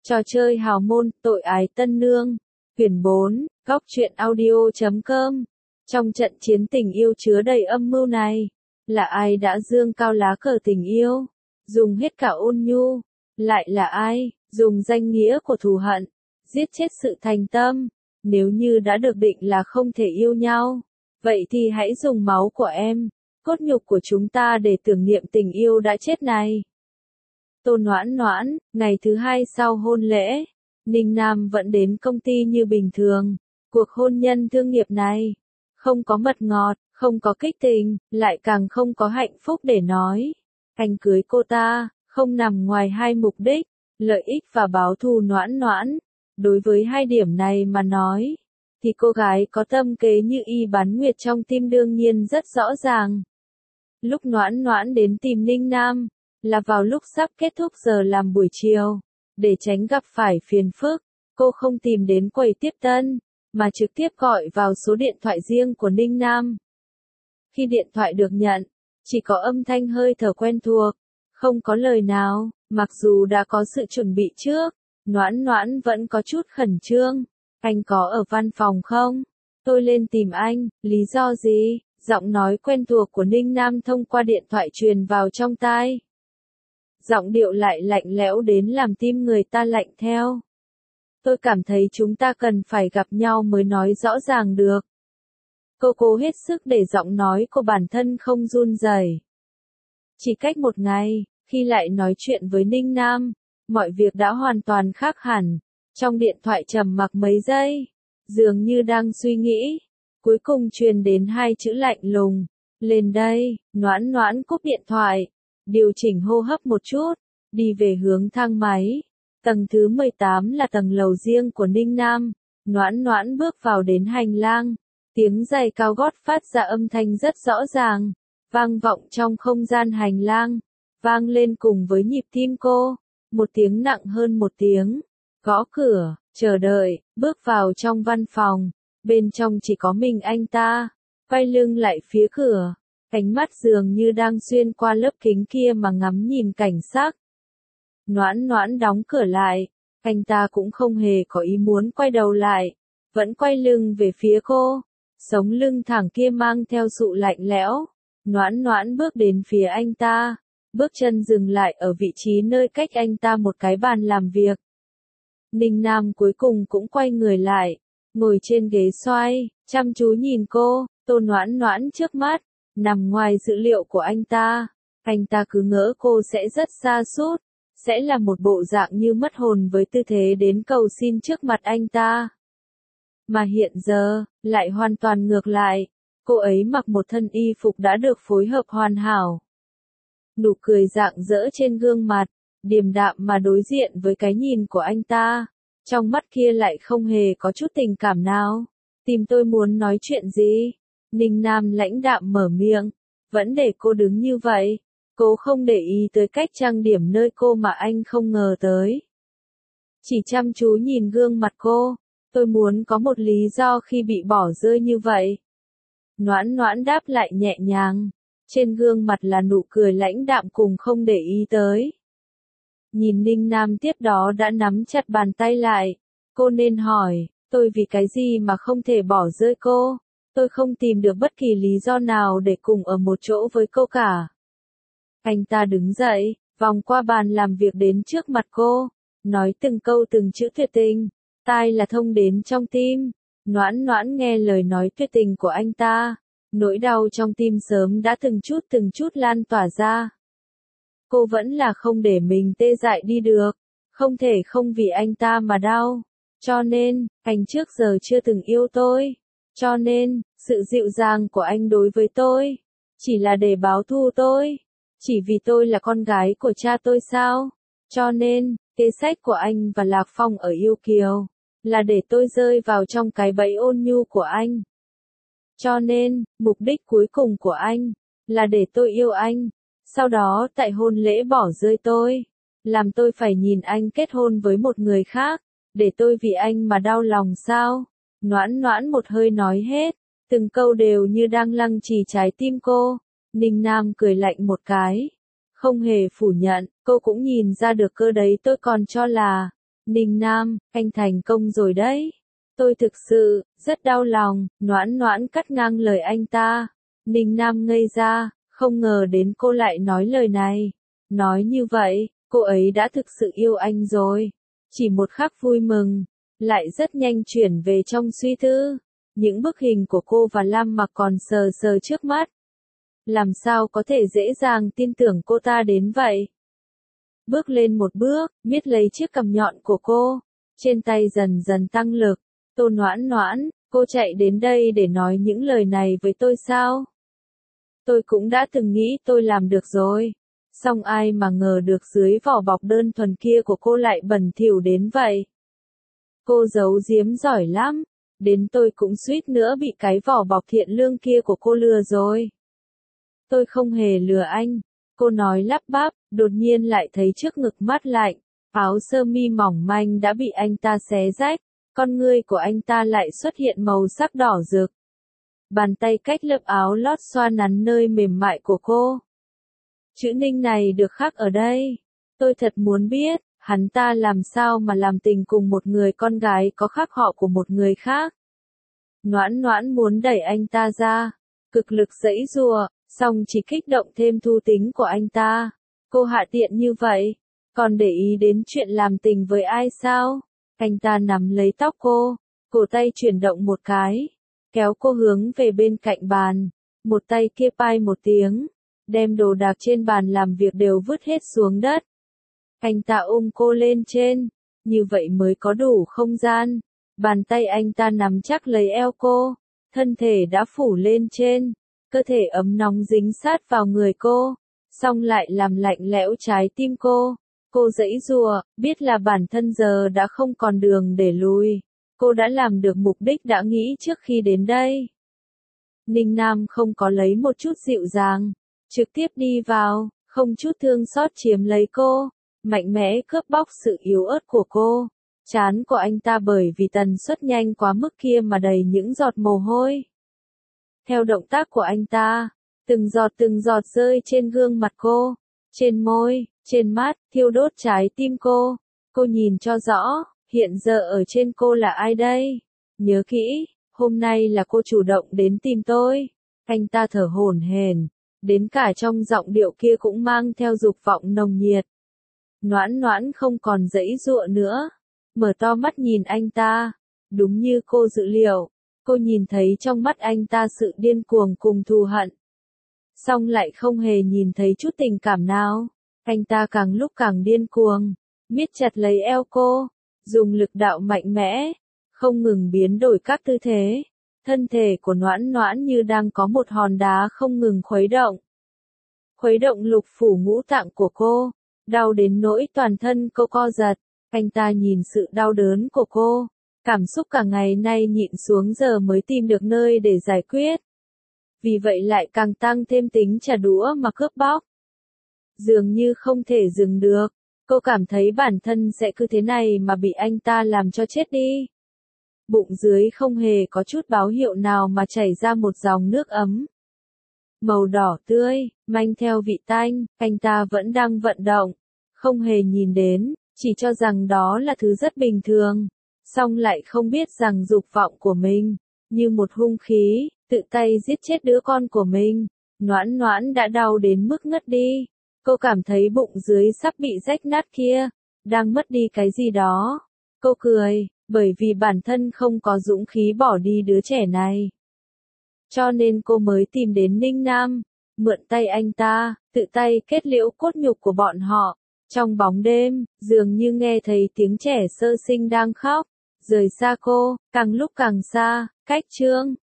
Trò chơi hào môn, tội ái tân nương. Quyển 4, góc truyện audio.com. Trong trận chiến tình yêu chứa đầy âm mưu này, là ai đã giương cao lá cờ tình yêu, dùng hết cả ôn nhu, lại là ai, dùng danh nghĩa của thù hận, giết chết sự thành tâm. Nếu như đã được định là không thể yêu nhau, vậy thì hãy dùng máu của em, cốt nhục của chúng ta để tưởng niệm tình yêu đã chết này. Tô Noãn Noãn, ngày thứ 2 sau hôn lễ, Ninh Nam vẫn đến công ty như bình thường. Cuộc hôn nhân thương nghiệp này, không có mật ngọt, không có kích tình, lại càng không có hạnh phúc để nói. Anh cưới cô ta, không nằm ngoài hai mục đích, lợi ích và báo thù. Noãn Noãn. Đối với hai điểm này mà nói, thì cô gái có tâm kế như y bán nguyệt trong tim đương nhiên rất rõ ràng. Lúc Noãn Noãn đến tìm Ninh Nam, là vào lúc sắp kết thúc giờ làm buổi chiều. Để tránh gặp phải phiền phức, cô không tìm đến quầy tiếp tân, mà trực tiếp gọi vào số điện thoại riêng của Ninh Nam. Khi điện thoại được nhận, chỉ có âm thanh hơi thở quen thuộc, không có lời nào. Mặc dù đã có sự chuẩn bị trước, Noãn Noãn vẫn có chút khẩn trương. Anh có ở văn phòng không? Tôi lên tìm anh, lý do gì? Giọng nói quen thuộc của Ninh Nam thông qua điện thoại truyền vào trong tai. Giọng điệu lại lạnh lẽo đến làm tim người ta lạnh theo. Tôi cảm thấy chúng ta cần phải gặp nhau mới nói rõ ràng được. Cô cố hết sức để giọng nói của bản thân không run rẩy. Chỉ cách một ngày, khi lại nói chuyện với Ninh Nam, mọi việc đã hoàn toàn khác hẳn. Trong điện thoại trầm mặc mấy giây, dường như đang suy nghĩ, cuối cùng truyền đến hai chữ lạnh lùng. Lên đây. Noãn Noãn cúp điện thoại, điều chỉnh hô hấp một chút, đi về hướng thang máy. Tầng thứ 18 là tầng lầu riêng của Ninh Nam. Noãn Noãn bước vào đến hành lang, tiếng giày cao gót phát ra âm thanh rất rõ ràng, vang vọng trong không gian hành lang, vang lên cùng với nhịp tim cô, một tiếng nặng hơn một tiếng. Gõ cửa, chờ đợi, bước vào trong văn phòng, bên trong chỉ có mình anh ta, quay lưng lại phía cửa, ánh mắt dường như đang xuyên qua lớp kính kia mà ngắm nhìn cảnh sắc. Noãn Noãn đóng cửa lại, anh ta cũng không hề có ý muốn quay đầu lại, vẫn quay lưng về phía cô, sống lưng thẳng kia mang theo sự lạnh lẽo. Noãn Noãn bước đến phía anh ta, bước chân dừng lại ở vị trí nơi cách anh ta một cái bàn làm việc. Ninh Nam cuối cùng cũng quay người lại, ngồi trên ghế xoay, chăm chú nhìn cô. Tô Noãn Noãn trước mắt, nằm ngoài dự liệu của anh ta. Anh ta cứ ngỡ cô sẽ rất sa sút, sẽ là một bộ dạng như mất hồn với tư thế đến cầu xin trước mặt anh ta. Mà hiện giờ, lại hoàn toàn ngược lại, cô ấy mặc một thân y phục đã được phối hợp hoàn hảo. Nụ cười rạng rỡ trên gương mặt, điềm đạm mà đối diện với cái nhìn của anh ta. Trong mắt kia lại không hề có chút tình cảm nào. Tìm tôi muốn nói chuyện gì? Ninh Nam lãnh đạm mở miệng, vẫn để cô đứng như vậy. Cô không để ý tới cách trang điểm nơi cô mà anh không ngờ tới. Chỉ chăm chú nhìn gương mặt cô. Tôi muốn có một lý do khi bị bỏ rơi như vậy. Noãn Noãn đáp lại nhẹ nhàng. Trên gương mặt là nụ cười lãnh đạm cùng không để ý tới. Nhìn Ninh Nam tiếp đó đã nắm chặt bàn tay lại. Cô nên hỏi, tôi vì cái gì mà không thể bỏ rơi cô? Tôi không tìm được bất kỳ lý do nào để cùng ở một chỗ với cô cả. Anh ta đứng dậy, vòng qua bàn làm việc đến trước mặt cô, nói từng câu từng chữ tuyệt tình, tai là thông đến trong tim. Noãn Noãn nghe lời nói tuyệt tình của anh ta, nỗi đau trong tim sớm đã từng chút lan tỏa ra. Cô vẫn là không để mình tê dại đi được, không thể không vì anh ta mà đau. Cho nên, anh trước giờ chưa từng yêu tôi. Cho nên, sự dịu dàng của anh đối với tôi, chỉ là để báo thù tôi. Chỉ vì tôi là con gái của cha tôi sao? Cho nên, kế sách của anh và Lạc Phong ở Yêu Kiều, là để tôi rơi vào trong cái bẫy ôn nhu của anh. Cho nên, mục đích cuối cùng của anh, là để tôi yêu anh. Sau đó tại hôn lễ bỏ rơi tôi, làm tôi phải nhìn anh kết hôn với một người khác, để tôi vì anh mà đau lòng sao? Noãn Noãn một hơi nói hết, từng câu đều như đang lăng trì trái tim cô. Ninh Nam cười lạnh một cái, không hề phủ nhận, cô cũng nhìn ra được cơ đấy. Tôi còn cho là Ninh Nam, anh thành công rồi đấy. Tôi thực sự, rất đau lòng, Noãn Noãn cắt ngang lời anh ta. Ninh Nam ngây ra, không ngờ đến cô lại nói lời này. Nói như vậy, cô ấy đã thực sự yêu anh rồi. Chỉ một khắc vui mừng, lại rất nhanh chuyển về trong suy tư. Những bức hình của cô và Lam Mặc còn sờ sờ trước mắt. Làm sao có thể dễ dàng tin tưởng cô ta đến vậy? Bước lên một bước, miết lấy chiếc cằm nhọn của cô. Trên tay dần dần tăng lực. Tô Noãn Noãn, cô chạy đến đây để nói những lời này với tôi sao? Tôi cũng đã từng nghĩ tôi làm được rồi. Song ai mà ngờ được dưới vỏ bọc đơn thuần kia của cô lại bẩn thỉu đến vậy. Cô giấu giếm giỏi lắm. Đến tôi cũng suýt nữa bị cái vỏ bọc thiện lương kia của cô lừa rồi. Tôi không hề lừa anh. Cô nói lắp bắp, đột nhiên lại thấy trước ngực mát lạnh. Áo sơ mi mỏng manh đã bị anh ta xé rách. Con ngươi của anh ta lại xuất hiện màu sắc đỏ rực. Bàn tay cách lớp áo lót xoa nắn nơi mềm mại của cô. Chữ Ninh này được khắc ở đây. Tôi thật muốn biết, hắn ta làm sao mà làm tình cùng một người con gái có khắc họ của một người khác. Noãn Noãn muốn đẩy anh ta ra, cực lực giãy giụa, song chỉ kích động thêm thú tính của anh ta. Cô hạ tiện như vậy, còn để ý đến chuyện làm tình với ai sao? Anh ta nắm lấy tóc cô, cổ tay chuyển động một cái, kéo cô hướng về bên cạnh bàn, một tay kia pai một tiếng, đem đồ đạc trên bàn làm việc đều vứt hết xuống đất. Anh ta ôm cô lên trên, như vậy mới có đủ không gian. Bàn tay anh ta nắm chắc lấy eo cô, thân thể đã phủ lên trên, cơ thể ấm nóng dính sát vào người cô, song lại làm lạnh lẽo trái tim cô. Cô giãy giụa, biết là bản thân giờ đã không còn đường để lùi. Cô đã làm được mục đích đã nghĩ trước khi đến đây. Ninh Nam không có lấy một chút dịu dàng, trực tiếp đi vào, không chút thương xót chiếm lấy cô, mạnh mẽ cướp bóc sự yếu ớt của cô. Trán của anh ta bởi vì tần suất nhanh quá mức kia mà đầy những giọt mồ hôi. Theo động tác của anh ta, từng giọt rơi trên gương mặt cô, trên môi, trên mắt, thiêu đốt trái tim cô. Cô nhìn cho rõ, hiện giờ ở trên cô là ai đây? Nhớ kỹ, hôm nay là cô chủ động đến tìm tôi. Anh ta thở hổn hển, đến cả trong giọng điệu kia cũng mang theo dục vọng nồng nhiệt. Noãn Noãn không còn giãy giụa nữa, mở to mắt nhìn anh ta. Đúng như cô dự liệu, cô nhìn thấy trong mắt anh ta sự điên cuồng cùng thù hận. Song lại không hề nhìn thấy chút tình cảm nào. Anh ta càng lúc càng điên cuồng, miết chặt lấy eo cô, dùng lực đạo mạnh mẽ, không ngừng biến đổi các tư thế. Thân thể của Noãn Noãn như đang có một hòn đá không ngừng khuấy động. Khuấy động lục phủ ngũ tạng của cô, đau đến nỗi toàn thân cô co giật. Anh ta nhìn sự đau đớn của cô, cảm xúc cả ngày nay nhịn xuống giờ mới tìm được nơi để giải quyết. Vì vậy lại càng tăng thêm tính trả đũa mà cướp bóc. Dường như không thể dừng được, cô cảm thấy bản thân sẽ cứ thế này mà bị anh ta làm cho chết đi. Bụng dưới không hề có chút báo hiệu nào mà chảy ra một dòng nước ấm. Màu đỏ tươi, manh theo vị tanh, anh ta vẫn đang vận động, không hề nhìn đến, chỉ cho rằng đó là thứ rất bình thường. Song lại không biết rằng dục vọng của mình, như một hung khí, tự tay giết chết đứa con của mình. Noãn Noãn đã đau đến mức ngất đi. Cô cảm thấy bụng dưới sắp bị rách nát kia, đang mất đi cái gì đó. Cô cười, bởi vì bản thân không có dũng khí bỏ đi đứa trẻ này. Cho nên cô mới tìm đến Ninh Nam, mượn tay anh ta, tự tay kết liễu cốt nhục của bọn họ. Trong bóng đêm, dường như nghe thấy tiếng trẻ sơ sinh đang khóc, rời xa cô, càng lúc càng xa, cách chương.